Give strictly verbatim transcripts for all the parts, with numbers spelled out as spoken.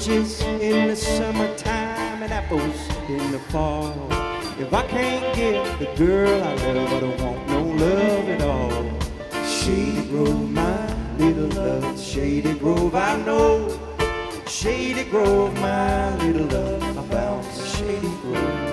peaches in the summertime and apples in the fall. If I can't get the girl I love, I don't want no love at all. Shady Grove, my little love, Shady Grove, I know. Shady Grove, my little love, I'm bound for Shady Grove.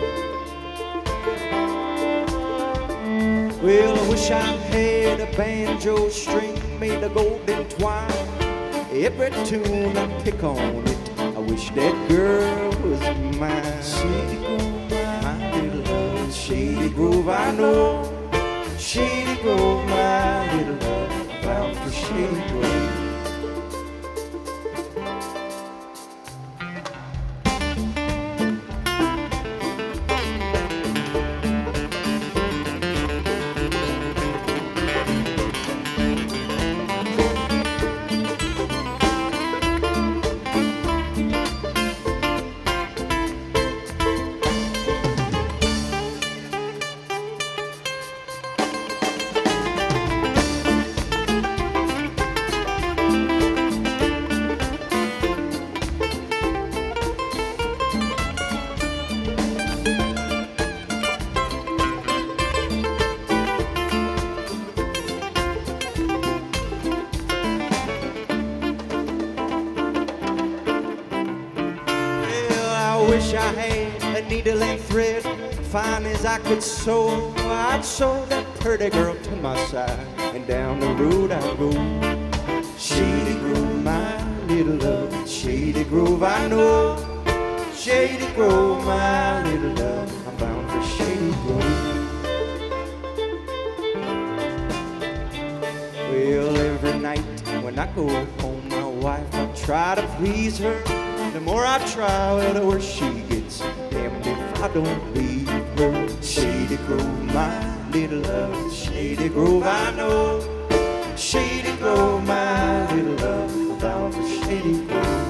Well, I wish I had a banjo string made of golden twine. Every tune I pick on it, I wish that girl was mine. Shady Grove, my little love, Shady Grove, I know. Shady Grove, my little love, I'm bound for Shady Grove. I wish I had a needle and thread, fine as I could sew. I'd sew that pretty girl to my side, and down the road I'd go. Shady Grove, my little love, Shady Grove, I know. Shady Grove, my little love, I'm bound for Shady Grove. Well, every night when I go home, my wife, I try to please her. The more I try, well, the worse she gets. Damned if I don't leave her. Shady Grove, my little love, Shady Grove, I know. Shady Grove, my little love, I'm bound for Shady Grove.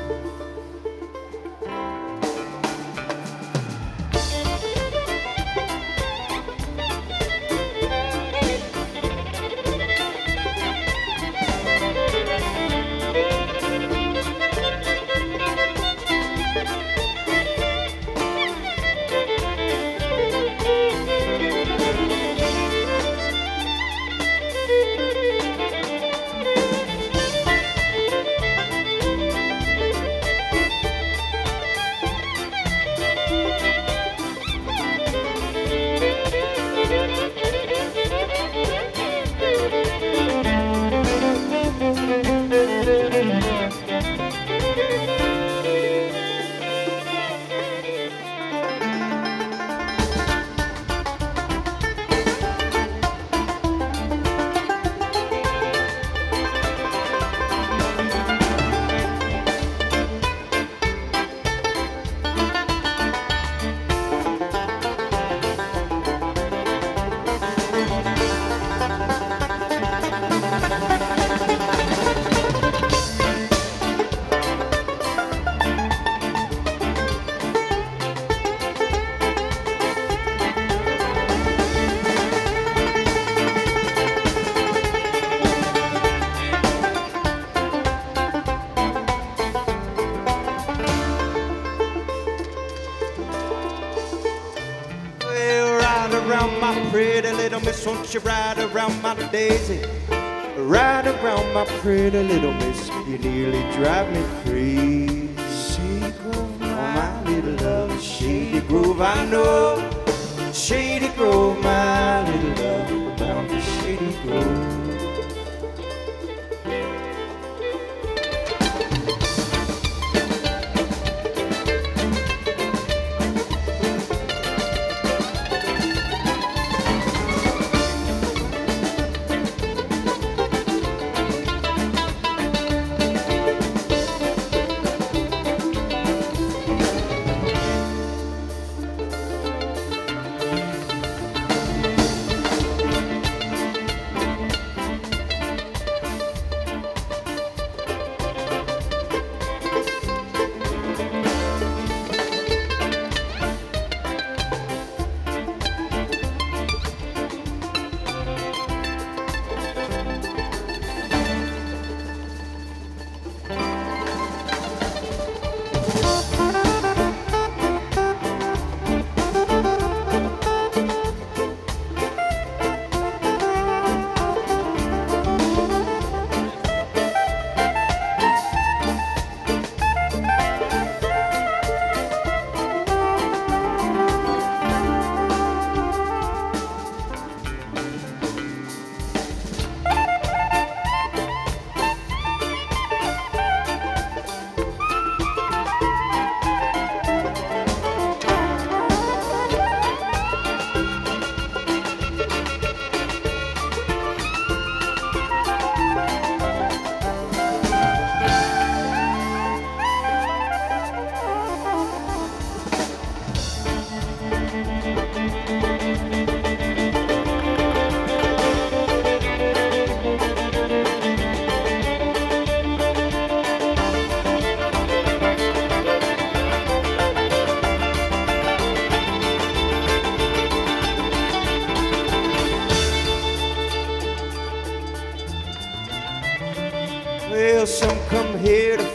Around my pretty little miss, won't you ride around my daisy? Ride around my pretty little miss, you nearly drive me crazy. Shady Grove, oh my little love, Shady Grove, I know. Shady Grove, my little love, bound for Shady Grove.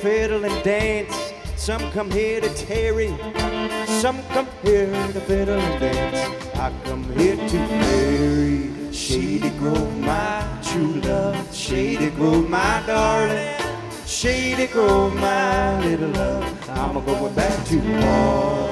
fiddle and dance. Some come here to tarry, some come here to fiddle and dance. I come here to marry Shady Grove, my true love. Shady Grove, my darling. Shady Grove, my little love. I'm going back to Harlem.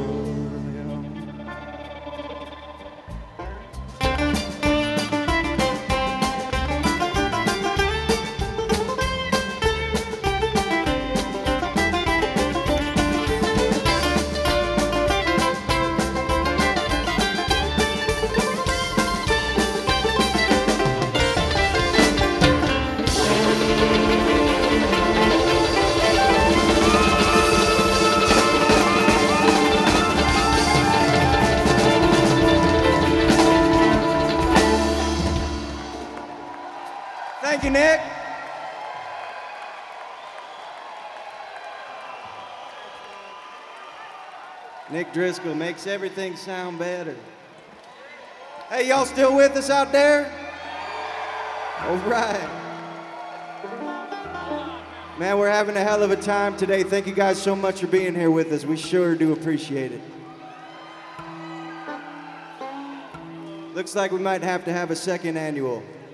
Thank you, Nick. Nick Driscoll makes everything sound better. Hey, y'all still with us out there? All right. Man, we're having a hell of a time today. Thank you guys so much for being here with us. We sure do appreciate it. Looks like we might have to have a second annual.